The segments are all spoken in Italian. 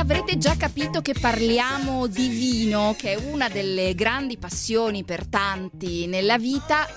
avrete già capito che parliamo di vino, che è una delle grandi passioni per tanti nella vita,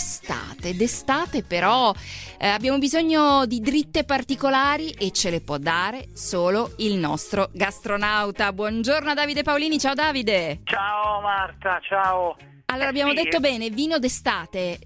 d'estate però abbiamo bisogno di dritte particolari e ce le può dare solo il nostro gastronauta. Buongiorno a Davide Paolini, ciao Davide. Ciao Marta, ciao. Allora abbiamo detto bene, vino d'estate,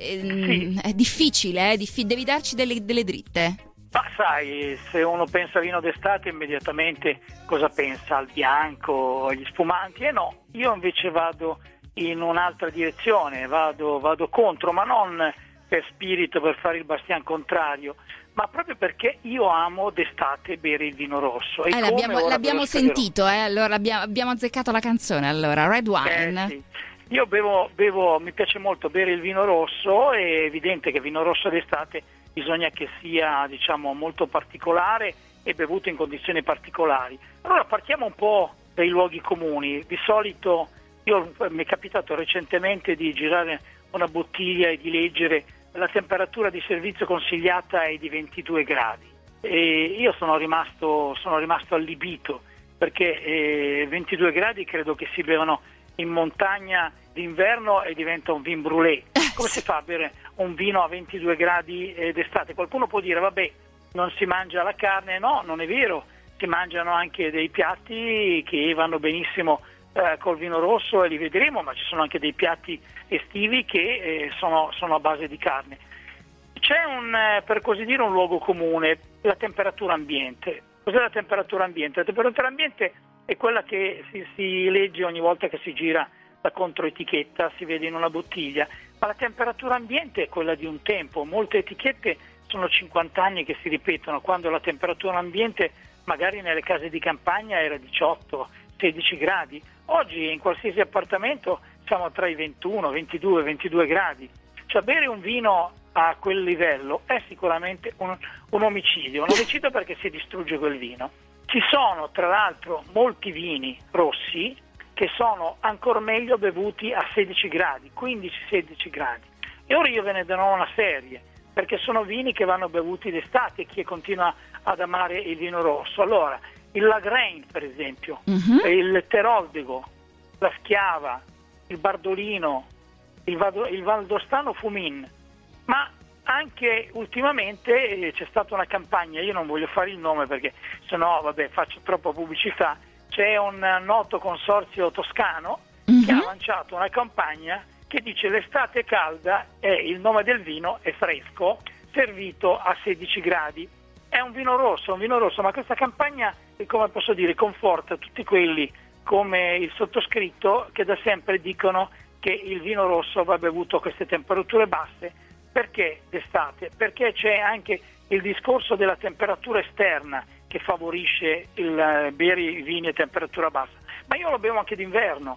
è difficile, devi darci delle dritte. Ma sai, se uno pensa a vino d'estate immediatamente cosa pensa? Al bianco, agli spumanti? E no, io invece vado in un'altra direzione, vado contro, ma non per spirito, per fare il bastian contrario, ma proprio perché io amo d'estate bere il vino rosso. E l'abbiamo sentito, allora abbiamo azzeccato la canzone, allora, Red Wine. Sì. Io mi piace molto bere il vino rosso, è evidente che vino rosso d'estate bisogna che sia, diciamo, molto particolare e bevuto in condizioni particolari. Allora partiamo un po' dai luoghi comuni. Di solito mi è capitato recentemente di girare una bottiglia e di leggere la temperatura di servizio consigliata è di 22 gradi e io sono rimasto allibito perché 22 gradi credo che si bevano in montagna d'inverno e diventa un vin brûlé. Come si fa a bere un vino a 22 gradi d'estate? Qualcuno può dire vabbè, non si mangia la carne. No, non è vero, si mangiano anche dei piatti che vanno benissimo col vino rosso e li vedremo, ma ci sono anche dei piatti estivi che sono a base di carne. C'è per così dire un luogo comune, la temperatura ambiente. Cos'è la temperatura ambiente? La temperatura ambiente è quella che si legge ogni volta che si gira la controetichetta, si vede in una bottiglia, ma la temperatura ambiente è quella di un tempo. Molte etichette sono 50 anni che si ripetono, quando la temperatura ambiente magari nelle case di campagna era 18-16 gradi. Oggi in qualsiasi appartamento siamo tra i 21, 22, 22 gradi. Cioè bere un vino a quel livello è sicuramente un omicidio perché si distrugge quel vino. Ci sono tra l'altro molti vini rossi che sono ancora meglio bevuti a 16 gradi, 15-16 gradi. E ora io ve ne darò una serie, perché sono vini che vanno bevuti d'estate, chi continua ad amare il vino rosso. Allora, il Lagrein per esempio, il Teroldego, la Schiava, il Bardolino, il Valdostano Fumin, ma anche ultimamente c'è stata una campagna, io non voglio fare il nome perché sennò faccio troppa pubblicità. C'è un noto consorzio toscano che ha lanciato una campagna che dice l'estate è calda e il nome del vino è fresco, servito a 16 gradi. È un vino rosso, ma questa campagna, come posso dire, conforta tutti quelli come il sottoscritto che da sempre dicono che il vino rosso va bevuto a queste temperature basse. Perché d'estate? Perché c'è anche il discorso della temperatura esterna che favorisce il bere i vini a temperatura bassa, ma io lo bevo anche d'inverno,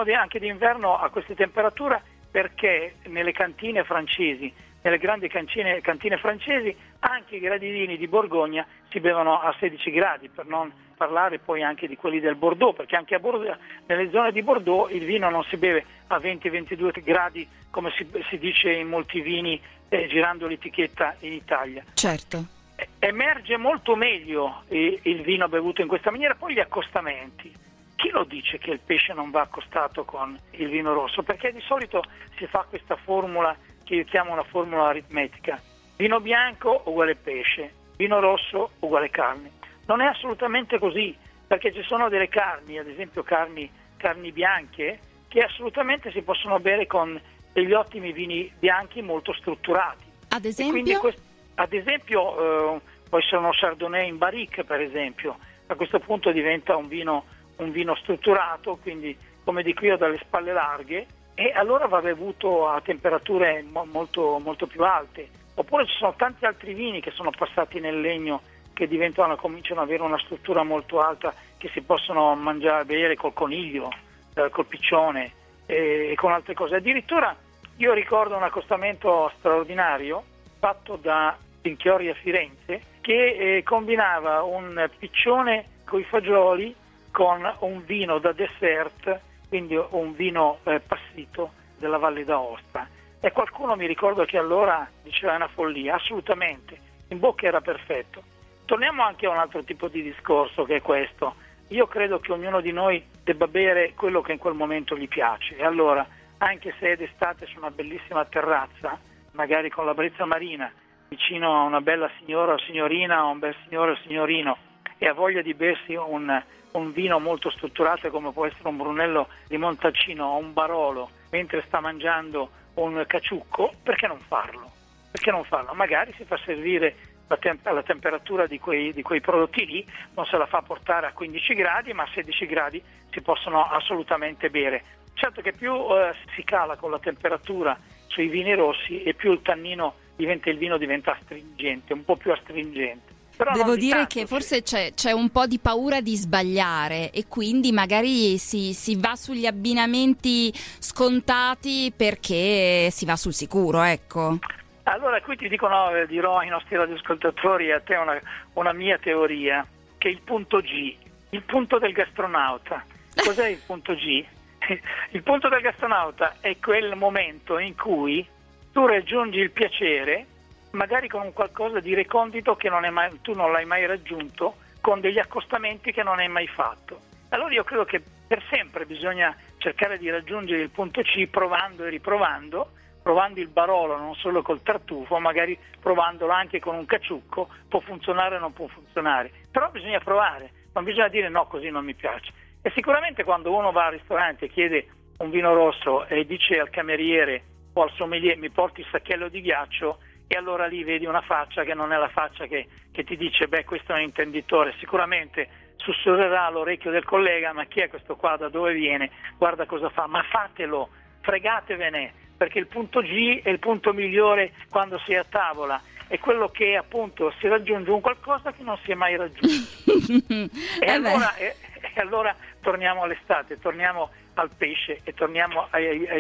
a queste temperature perché nelle cantine francesi, nelle grandi cantine francesi, anche i gradini di Borgogna si bevono a 16 gradi, per non parlare poi anche di quelli del Bordeaux, perché anche a Bordeaux, nelle zone di Bordeaux il vino non si beve a 20-22 gradi come si dice in molti vini girando l'etichetta in Italia. Certo. Emerge molto meglio il vino bevuto in questa maniera. Poi gli accostamenti. Chi lo dice che il pesce non va accostato con il vino rosso? Perché di solito si fa questa formula che io chiamo una formula aritmetica. Vino bianco uguale pesce, vino rosso uguale carne. Non è assolutamente così, perché ci sono delle carni, ad esempio carni bianche, che assolutamente si possono bere con degli ottimi vini bianchi molto strutturati. Ad esempio? Ad esempio può essere uno Chardonnay in barrique, per esempio. A questo punto diventa un vino strutturato, quindi come dico io dalle spalle larghe, e allora va bevuto a temperature molto, molto più alte. Oppure ci sono tanti altri vini che sono passati nel legno che cominciano ad avere una struttura molto alta, che si possono mangiare, bere col coniglio, col piccione e con altre cose. Addirittura io ricordo un accostamento straordinario fatto da Pinchiori a Firenze che combinava un piccione coi fagioli con un vino da dessert, quindi un vino passito della Valle d'Aosta. E qualcuno mi ricordo che allora diceva una follia, assolutamente, in bocca era perfetto. Torniamo anche a un altro tipo di discorso che è questo. io credo che ognuno di noi debba bere quello che in quel momento gli piace, e allora, anche se è d'estate su una bellissima terrazza, magari con la brezza marina, vicino a una bella signora o signorina, o un bel signore o signorino, e ha voglia di bersi un vino molto strutturato come può essere un Brunello di Montalcino o un Barolo, mentre sta mangiando un caciucco, perché non farlo? Perché non farlo? Magari si fa servire la temperatura di quei prodotti lì, non se la fa portare a 15 gradi, ma a 16 gradi si possono assolutamente bere. Certo che più si cala con la temperatura sui vini rossi e più il vino diventa astringente, un po' più astringente. Però devo dire che forse c'è un po' di paura di sbagliare, e quindi magari si va sugli abbinamenti scontati perché si va sul sicuro, ecco. Allora qui dirò ai nostri radioascoltatori e a te una mia teoria, che è il punto G, il punto del gastronauta. Cos'è il punto G? Il punto del gastronauta è quel momento in cui tu raggiungi il piacere, magari con un qualcosa di recondito che tu non l'hai mai raggiunto, con degli accostamenti che non hai mai fatto. Allora io credo che per sempre bisogna cercare di raggiungere il punto C provando e riprovando, provando il Barolo non solo col tartufo, magari provandolo anche con un caciucco, può funzionare o non può funzionare, però bisogna provare, non bisogna dire no, così non mi piace. E sicuramente quando uno va al ristorante e chiede un vino rosso e dice al cameriere o al sommelier mi porti il sacchello di ghiaccio, e allora lì vedi una faccia che non è la faccia che ti dice questo è un intenditore, sicuramente sussurrerà all'orecchio del collega ma chi è questo qua, da dove viene, guarda cosa fa, ma fatelo, fregatevene, perché il punto G è il punto migliore quando si è a tavola, è quello che appunto si raggiunge un qualcosa che non si è mai raggiunto. e allora torniamo all'estate, torniamo al pesce e torniamo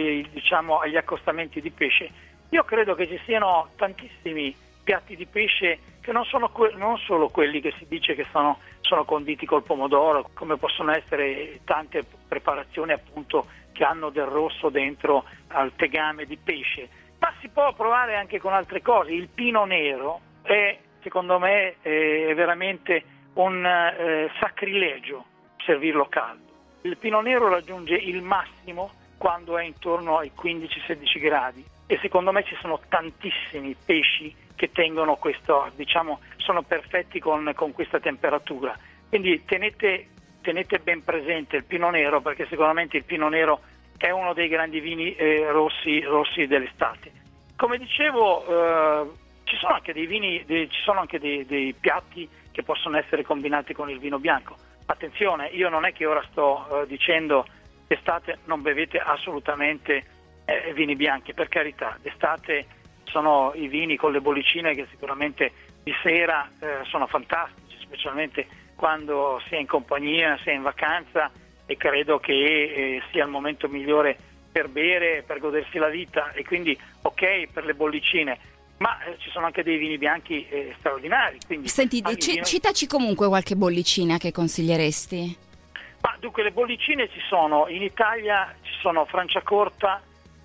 agli accostamenti di pesce. Io credo che ci siano tantissimi piatti di pesce che non solo quelli che si dice che sono conditi col pomodoro, come possono essere tante preparazioni appunto che hanno del rosso dentro al tegame di pesce, ma si può provare anche con altre cose. Il pino nero secondo me è veramente un sacrilegio servirlo caldo. Il pino nero raggiunge il massimo quando è intorno ai 15-16 gradi e secondo me ci sono tantissimi pesci che tengono questo, sono perfetti con questa temperatura. Quindi tenete ben presente il Pinot Nero, perché sicuramente il Pinot Nero è uno dei grandi vini rossi dell'estate. Come dicevo, ci sono anche dei vini, ci sono anche dei piatti che possono essere combinati con il vino bianco. Attenzione, io non è che ora sto dicendo d'estate non bevete assolutamente vini bianchi, per carità, d'estate sono i vini con le bollicine che sicuramente di sera sono fantastici, specialmente quando si è in compagnia, si è in vacanza, e credo che sia il momento migliore per bere, per godersi la vita, e quindi ok per le bollicine, ma ci sono anche dei vini bianchi straordinari. Quindi, senti, citaci comunque qualche bollicina che consiglieresti. Ma dunque le bollicine ci sono, in Italia ci sono Franciacorta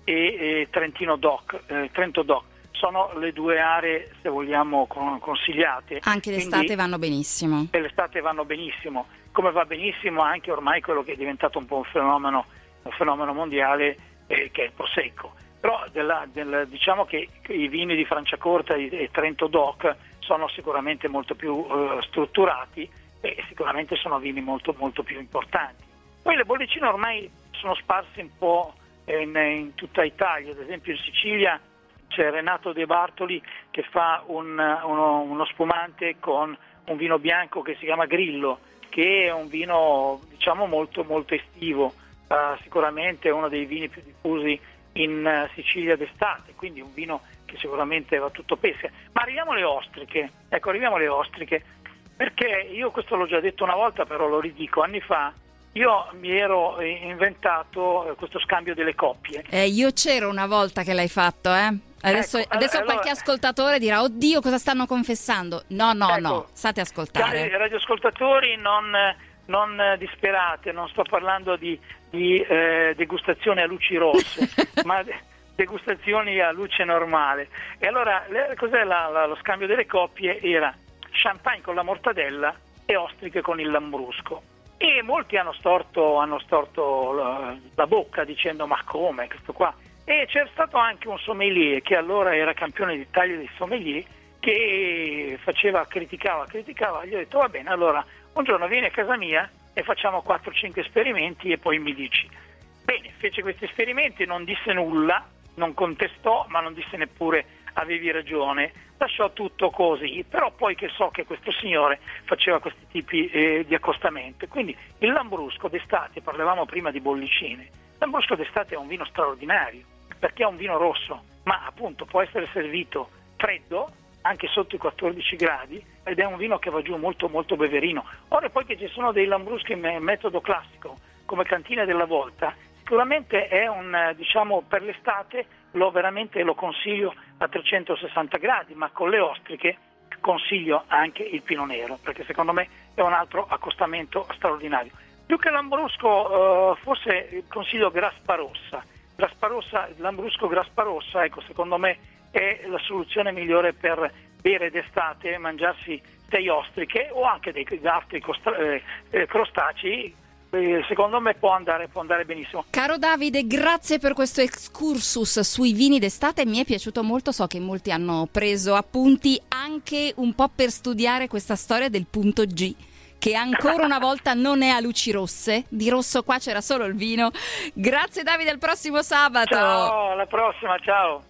e Trentino Trento Doc. Sono le due aree, se vogliamo, consigliate. Anche d'estate vanno benissimo. E l'estate vanno benissimo, come va benissimo anche ormai quello che è diventato un po' un fenomeno mondiale, che è il Prosecco. Però diciamo che i vini di Franciacorta e Trento Doc sono sicuramente molto più strutturati e sicuramente sono vini molto, molto più importanti. Poi le bollicine ormai sono sparse un po' in tutta Italia, ad esempio in Sicilia c'è Renato De Bartoli che fa uno spumante con un vino bianco che si chiama Grillo, che è un vino molto molto estivo, sicuramente è uno dei vini più diffusi in Sicilia d'estate, quindi un vino che sicuramente va tutto pesca. Ma arriviamo alle ostriche, perché io questo l'ho già detto una volta, però lo ridico, anni fa io mi ero inventato questo scambio delle coppie. Io c'ero una volta che l'hai fatto, Adesso qualche ascoltatore dirà, oddio, cosa stanno confessando? No, state a ascoltare. Cari radioascoltatori, non disperate, non sto parlando di degustazioni a luci rosse, ma degustazioni a luce normale. E allora, cos'è lo scambio delle coppie? Era champagne con la mortadella e ostriche con il lambrusco. E molti hanno storto la bocca dicendo ma come questo qua? E c'è stato anche un sommelier che allora era campione d'Italia dei sommelier che criticava, gli ho detto va bene, allora un giorno vieni a casa mia e facciamo 4-5 esperimenti e poi mi dici. Bene, fece questi esperimenti, non disse nulla, non contestò, ma non disse neppure avevi ragione, lasciò tutto così, però poi che so che questo signore faceva questi tipi di accostamento. Quindi il Lambrusco d'estate, parlavamo prima di bollicine, il Lambrusco d'estate è un vino straordinario, perché è un vino rosso, ma appunto può essere servito freddo, anche sotto i 14 gradi, ed è un vino che va giù molto molto beverino. Ora poi che ci sono dei Lambruschi in metodo classico, come Cantina della Volta, sicuramente è per l'estate veramente lo consiglio a 360 gradi, ma con le ostriche consiglio anche il Pinot Nero, perché secondo me è un altro accostamento straordinario. Più che Lambrusco, forse consiglio Grappa Rossa. Lambrusco Grappa Rossa, ecco, secondo me è la soluzione migliore per bere d'estate, mangiarsi 6 ostriche o anche dei altri crostacei. Secondo me può andare benissimo. Caro Davide, grazie per questo excursus sui vini d'estate, mi è piaciuto molto, so che molti hanno preso appunti anche un po' per studiare questa storia del punto G, che ancora una volta non è a luci rosse, di rosso qua c'era solo il vino. Grazie Davide, al prossimo sabato. Ciao, alla prossima, ciao.